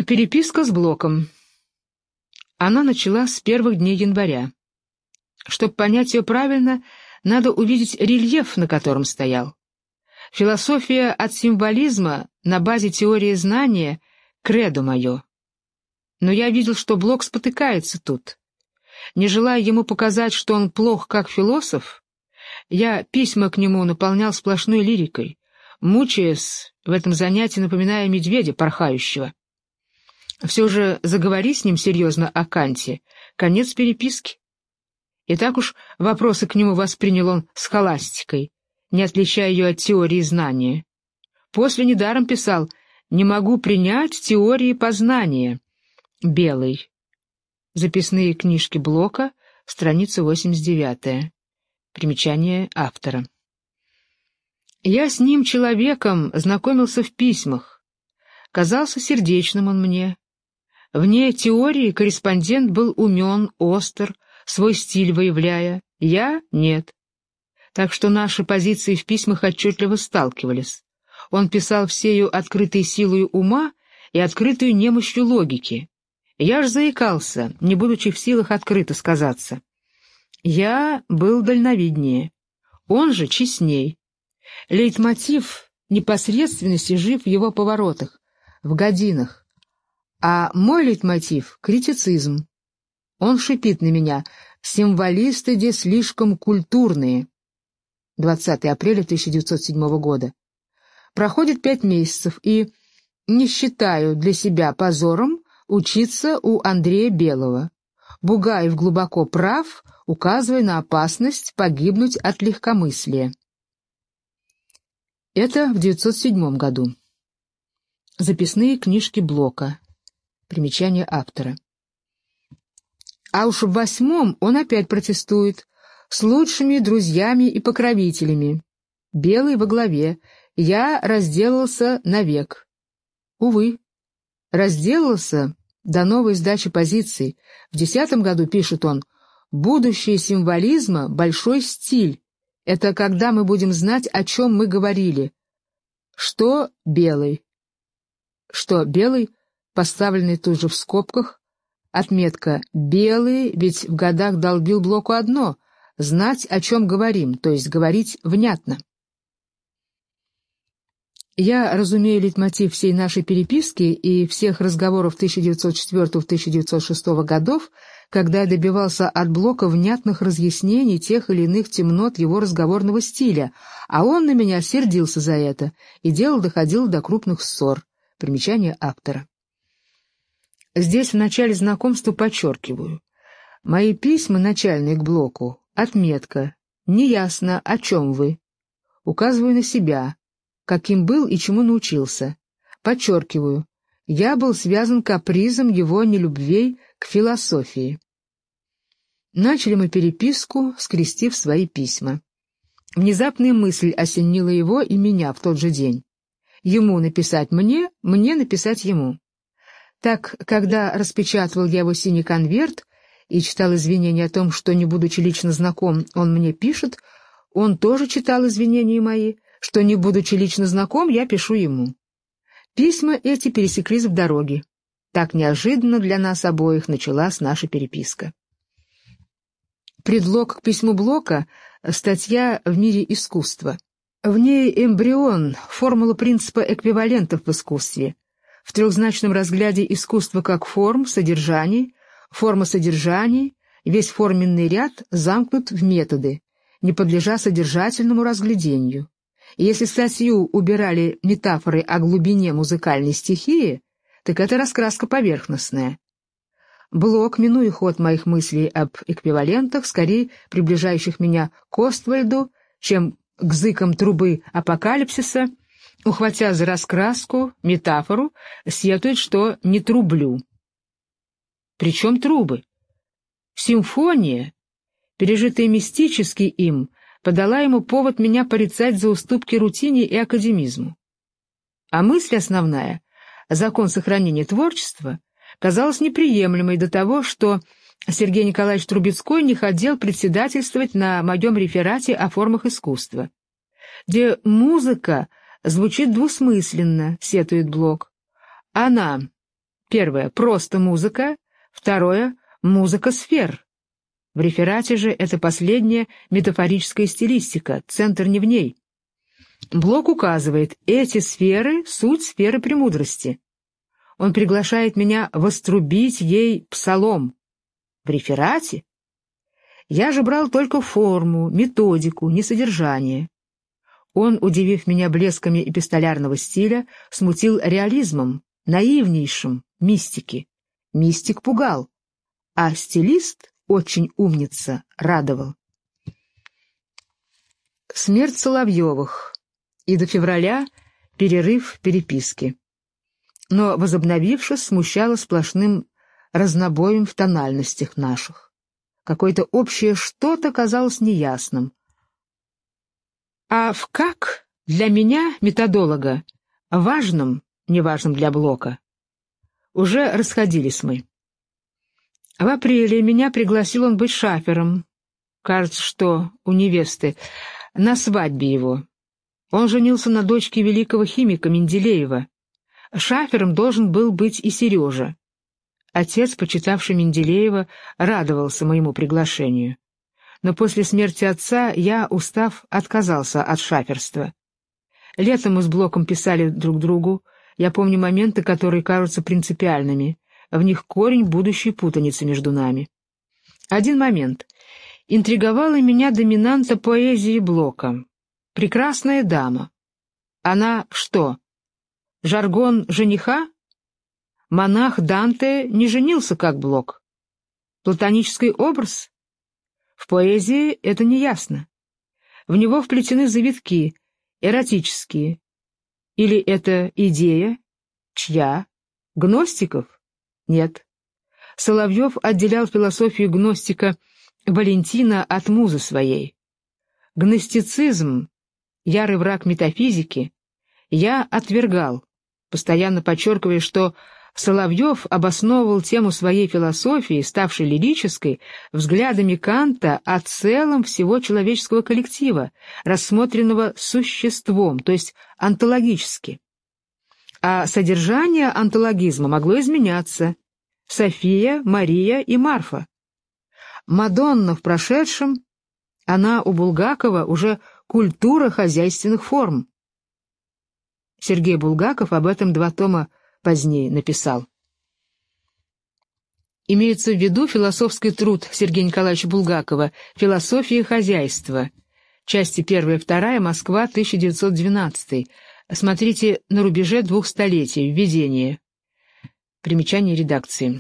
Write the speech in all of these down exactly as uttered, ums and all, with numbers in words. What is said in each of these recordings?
Переписка с Блоком. Она началась с первых дней января. Чтобы понять ее правильно, надо увидеть рельеф, на котором стоял. Философия от символизма на базе теории знания — кредо мое. Но я видел, что Блок спотыкается тут. Не желая ему показать, что он плох как философ, я письма к нему наполнял сплошной лирикой, мучаясь в этом занятии, напоминая медведя порхающего. Все же заговори с ним серьезно о Канте, конец переписки. И так уж вопросы к нему воспринял он схоластикой, не отличая ее от теории знания. После недаром писал «Не могу принять теории познания». Белый. Записные книжки Блока, страница восемьдесят девятая. Примечание автора. Я с ним человеком знакомился в письмах. Казался сердечным он мне. Вне теории корреспондент был умен, остр, свой стиль выявляя. Я — нет. Так что наши позиции в письмах отчетливо сталкивались. Он писал всею открытой силой ума и открытую немощью логики. Я ж заикался, не будучи в силах открыто сказаться. Я был дальновиднее, он же честней. Лейтмотив непосредственности жив в его поворотах, в годинах. А мой лейтмотив — критицизм. Он шипит на меня: «Символисты здесь слишком культурные». двадцатое апреля тысяча девятьсот седьмого года. Проходит пять месяцев, и не считаю для себя позором учиться у Андрея Белого. Бугаев глубоко прав, указывая на опасность погибнуть от легкомыслия. Это в девятьсот седьмом году. Записные книжки Блока. Примечание автора. А уж в восьмом он опять протестует, с лучшими друзьями и покровителями. Белый во главе. Я разделался навек. Увы, разделался до новой сдачи позиций. В десятом году, пишет он, будущее символизма — большой стиль. Это когда мы будем знать, о чем мы говорили. Что Белый? Что Белый, поставленный тут же в скобках, отметка «белый», ведь в годах долбил Блоку одно — знать, о чем говорим, то есть говорить внятно. Я разумею лейтмотив всей нашей переписки и всех разговоров тысяча девятьсот четвёртого — тысяча девятьсот шестого годов, когда я добивался от Блока внятных разъяснений тех или иных темнот его разговорного стиля, а он на меня сердился за это, и дело доходило до крупных ссор. Примечание автора. Здесь в начале знакомства подчеркиваю. Мои письма начальные к Блоку — отметка. Неясно, о чем вы. Указываю на себя, каким был и чему научился. Подчеркиваю, я был связан капризом его нелюбвей к философии. Начали мы переписку, скрестив свои письма. Внезапная мысль осенила его и меня в тот же день. Ему написать мне, мне написать ему. Так, когда распечатывал я его синий конверт и читал извинения о том, что, не будучи лично знаком, он мне пишет, он тоже читал извинения мои, что, не будучи лично знаком, я пишу ему. Письма эти пересеклись в дороге. Так неожиданно для нас обоих началась наша переписка. Предлог к письму Блока — статья «В мире искусства». В ней эмбрион, формула принципа эквивалентов в искусстве. В трехзначном разгляде искусства как форм, содержаний, форма содержаний, весь форменный ряд замкнут в методы, не подлежа содержательному разглядению. И если статью убирали метафоры о глубине музыкальной стихии, так это раскраска поверхностная. Блок, минуя ход моих мыслей об эквивалентах, скорее приближающих меня к Оствальду, чем к зыкам трубы апокалипсиса, ухватя за раскраску, метафору, сетует, что не трублю. Причем трубы? Симфония, пережитая мистически им, подала ему повод меня порицать за уступки рутине и академизму. А мысль основная, закон сохранения творчества, казалась неприемлемой до того, что Сергей Николаевич Трубецкой не хотел председательствовать на моем реферате о формах искусства, где музыка звучит двусмысленно, сетует Блок. Она, Первое — просто музыка, второе — музыка сфер. В реферате же это последняя метафорическая стилистика, центр не в ней. Блок указывает, эти сферы — суть сферы премудрости. Он приглашает меня вострубить ей псалом. В реферате? Я же брал только форму, методику, не содержание. Он, удивив меня блесками эпистолярного стиля, смутил реализмом, наивнейшим, мистики. Мистик пугал, а стилист, очень умница, радовал. Смерть Соловьевых. И до февраля перерыв переписки. Но, возобновившись, смущало сплошным разнобоем в тональностях наших. Какое-то общее что-то казалось неясным. А в «как» для меня, методолога, важным, неважным для Блока, уже расходились мы. В апреле меня пригласил он быть шафером, кажется, что у невесты, на свадьбе его. Он женился на дочке великого химика Менделеева. Шафером должен был быть и Сережа. Отец, почитавший Менделеева, радовался моему приглашению. Но после смерти отца я, устав, отказался от шаферства. Летом мы с Блоком писали друг другу. Я помню моменты, которые кажутся принципиальными. В них корень будущей путаницы между нами. Один момент. Интриговала меня доминанта поэзии Блока. Прекрасная дама. Она что, жаргон жениха? Монах Данте не женился, как Блок. Платонический образ? В поэзии это неясно. В него вплетены завитки, эротические. Или это идея? Чья? Гностиков? Нет. Соловьев отделял философию гностика Валентина от музы своей. Гностицизм, ярый враг метафизики, я отвергал, постоянно подчеркивая, что Соловьев обосновывал тему своей философии, ставшей лирической, взглядами Канта о целом всего человеческого коллектива, рассмотренного существом, то есть онтологически. А содержание онтологизма могло изменяться. София, Мария и Марфа. Мадонна в прошедшем, она у Булгакова уже культура хозяйственных форм. Сергей Булгаков об этом два тома позднее написал. Имеется в виду философский труд Сергея Николаевича Булгакова «Философия хозяйства», части первая и вторая, Москва, тысяча девятьсот двенадцатый. Смотрите «На рубеже двух столетий», введение. Примечание редакции.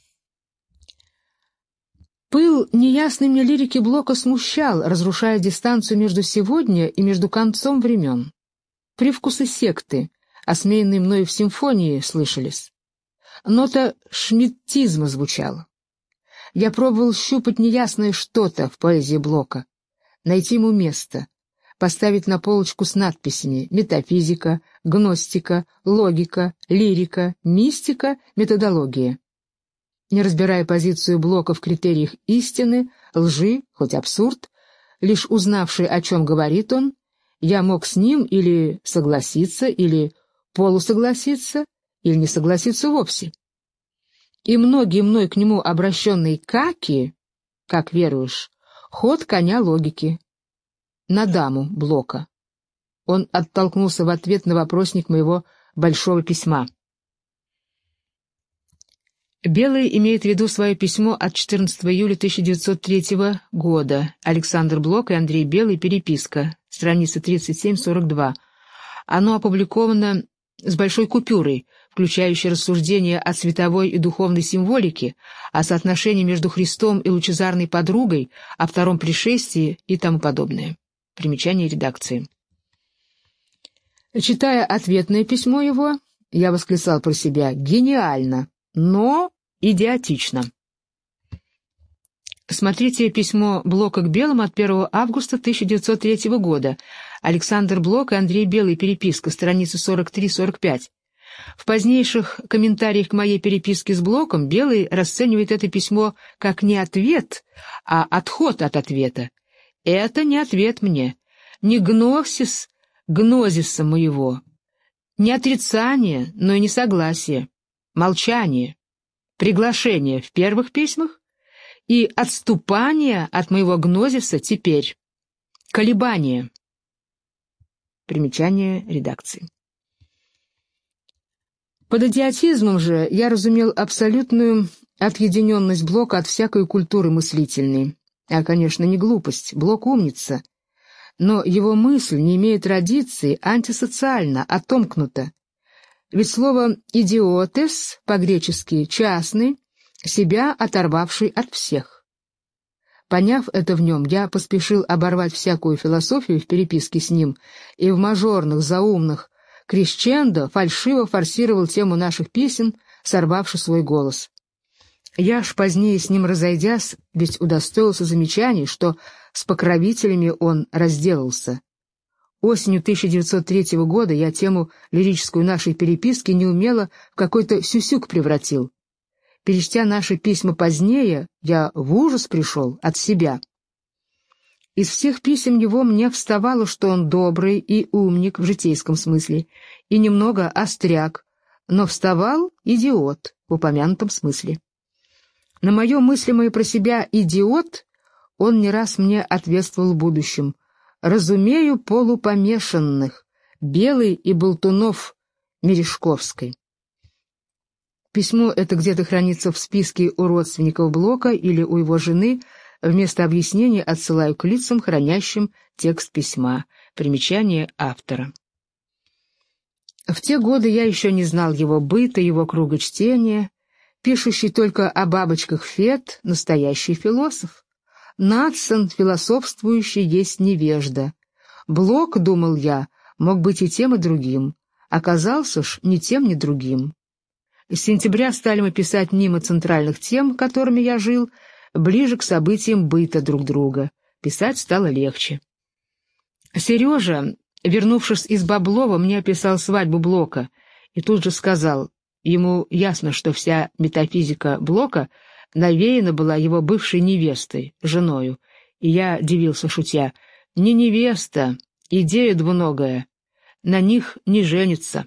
Пыл неясной мне лирики Блока смущал, разрушая дистанцию между сегодня и между концом времен. Привкусы секты, осмеянные мною в симфонии, слышались. Нота шмидтизма звучала. Я пробовал щупать неясное что-то в поэзии Блока, найти ему место, поставить на полочку с надписями «Метафизика», «Гностика», «Логика», «Лирика», «Мистика», «Методология». Не разбирая позицию Блока в критериях истины, лжи, хоть абсурд, лишь узнавший, о чем говорит он, я мог с ним или согласиться, или полусогласиться, или не согласиться вовсе. И многие мной к нему обращенные каки, как веруешь, ход коня логики. На даму Блока. Он оттолкнулся в ответ на вопросник моего большого письма. Белый имеет в виду свое письмо от четырнадцатого июля тысяча девятьсот третьего года. Александр Блок и Андрей Белый. Переписка. Страница тридцать семь сорок два. Оно опубликовано с большой купюрой, включающей рассуждения о световой и духовной символике, о соотношении между Христом и лучезарной подругой, о втором пришествии и тому подобное. Примечание редакции. Читая ответное письмо его, я восклицал про себя: гениально, но идиотично. Смотрите письмо Блока к Белому от первого августа тысяча девятьсот третьего года. Александр Блок и Андрей Белый. Переписка. Страницы сорок три сорок пять. В позднейших комментариях к моей переписке с Блоком Белый расценивает это письмо как не ответ, а отход от ответа. Это не ответ мне, не гносис гнозиса моего, не отрицание, но и не согласие. молчание, приглашение в первых письмах и отступание от моего гнозиса теперь, колебание. Примечание редакции. Под идиотизмом же я разумел абсолютную отъединенность Блока от всякой культуры мыслительной. А, конечно, не глупость, Блок умница. Но его мысль не имеет традиции, антисоциальна, отомкнута. Ведь слово «идиотес» по-гречески «частный», себя оторвавший от всех. Поняв это в нем, я поспешил оборвать всякую философию в переписке с ним и в мажорных, заумных крещендо фальшиво форсировал тему наших песен, сорвавши свой голос. Я ж позднее с ним разойдясь, ведь удостоился замечаний, что с покровителями он разделался. Осенью тысяча девятьсот третьего года я тему лирическую нашей переписки неумело в какой-то сюсюк превратил. Перечтя наши письма позднее, я в ужас пришел от себя. Из всех писем его мне вставало, что он добрый и умник в житейском смысле, и немного остряк, но вставал идиот в упомянутом смысле. На мое мыслимое про себя «идиот» он не раз мне ответствовал в будущем: «Разумею полупомешанных, Белый и Болтунов Мережковской». Письмо это где-то хранится в списке у родственников Блока или у его жены. Вместо объяснения отсылаю к лицам, хранящим текст письма. Примечание автора. В те годы я еще не знал его быта, его круга чтения. Пишущий только о бабочках Фет — настоящий философ. Надсон, философствующий, есть невежда. Блок, думал я, мог быть и тем, и другим. Оказался ж ни тем, ни другим. С сентября стали мы писать мимо центральных тем, которыми я жил, ближе к событиям быта друг друга. Писать стало легче. Сережа, вернувшись из Баблова, мне описал свадьбу Блока и тут же сказал, ему ясно, что вся метафизика Блока навеяна была его бывшей невестой, женою, и я дивился, шутя: «Не невеста, идея двуногая, на них не женится».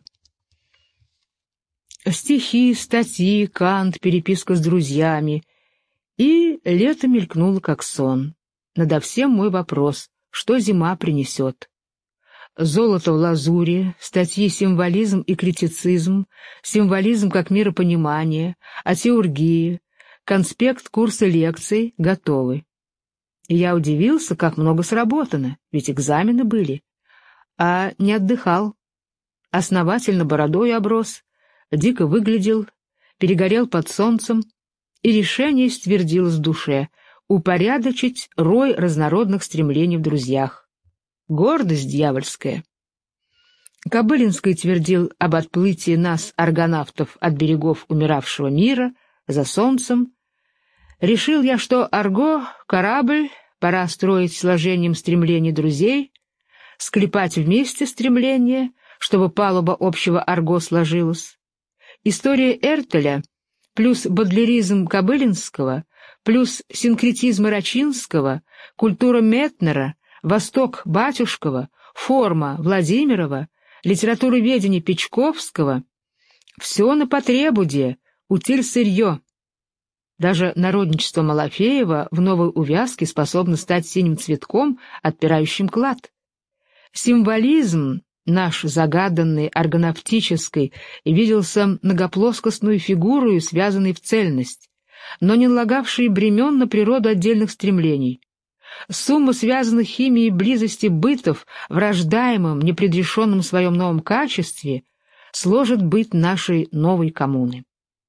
Стихи, статьи, Кант, переписка с друзьями. И лето мелькнуло, как сон. Надо всем мой вопрос: что зима принесет? Золото в лазури, статьи «Символизм и критицизм», «Символизм как миропонимание», о теургии, конспект курса лекций готовы. И я удивился, как много сработано, ведь экзамены были. А не отдыхал. Основательно бородой оброс, дико выглядел, перегорел под солнцем, и решение ствердилось в душе — упорядочить рой разнородных стремлений в друзьях. Гордость дьявольская. Кобылинский твердил об отплытии нас, аргонавтов, от берегов умиравшего мира, за солнцем. Решил я, что арго, корабль, пора строить сложением стремлений друзей, склепать вместе стремления, чтобы палуба общего арго сложилась. История Эртеля плюс бодлеризм Кобылинского, плюс синкретизм Рачинского, культура Метнера, Восток Батюшкова, форма Владимирова, литературоведение Печковского — все на потребуде, утиль сырье. Даже народничество Малафеева в новой увязке способно стать синим цветком, отпирающим клад. Символизм наш загаданный аргонавтической виделся многоплоскостную фигурою, связанной в цельность, но не налагавшей бремен на природу отдельных стремлений. Сумма связанных химией близости бытов в рождаемом, непредрешенном своем новом качестве сложит быт нашей новой коммуны.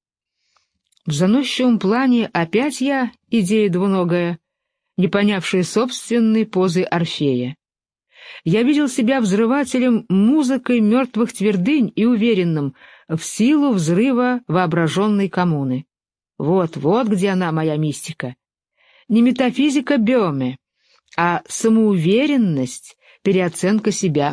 В заносчивом плане опять я, идея двуногая, не понявшая собственной позы Орфея. Я видел себя взрывателем музыкой мертвых твердынь и уверенным в силу взрыва воображенной коммуны. Вот, вот где она, моя мистика. Не метафизика Бёме, а самоуверенность, переоценка себя.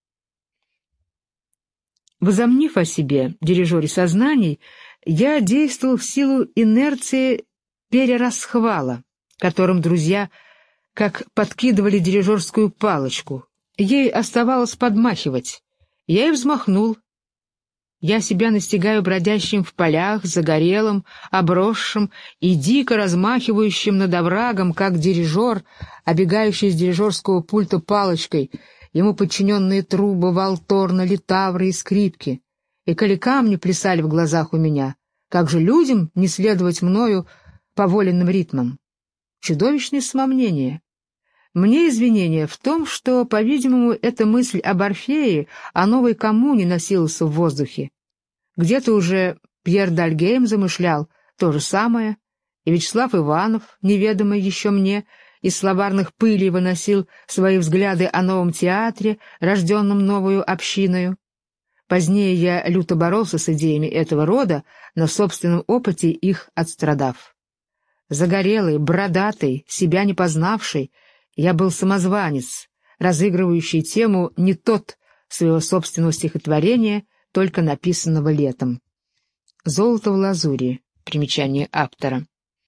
Возомнив о себе, дирижере сознаний, я действовал в силу инерции перерасхвала, которым друзья как подкидывали дирижерскую палочку. Ей оставалось подмахивать. Я и взмахнул. Я себя настигаю бродящим в полях, загорелым, обросшим и дико размахивающим над оврагом, как дирижер, обегающий с дирижерского пульта палочкой, ему подчиненные трубы, валторны, литавры и скрипки. И коли камни плясали в глазах у меня, как же людям не следовать мною по воленным ритмам? Чудовищное самомнение. Мне извинение в том, что, по-видимому, эта мысль об Орфее, о новой коммуне носилась в воздухе. Где-то уже Пьер Дальгейм замышлял то же самое, и Вячеслав Иванов, неведомый еще мне, из словарных пылей выносил свои взгляды о новом театре, рожденном новою общиною. Позднее я люто боролся с идеями этого рода, на собственном опыте их отстрадав. Загорелый, бородатый, себя не познавший, я был самозванец, разыгрывающий тему не тот своего собственного стихотворения, только написанного летом. «Золото в лазури». Примечание автора.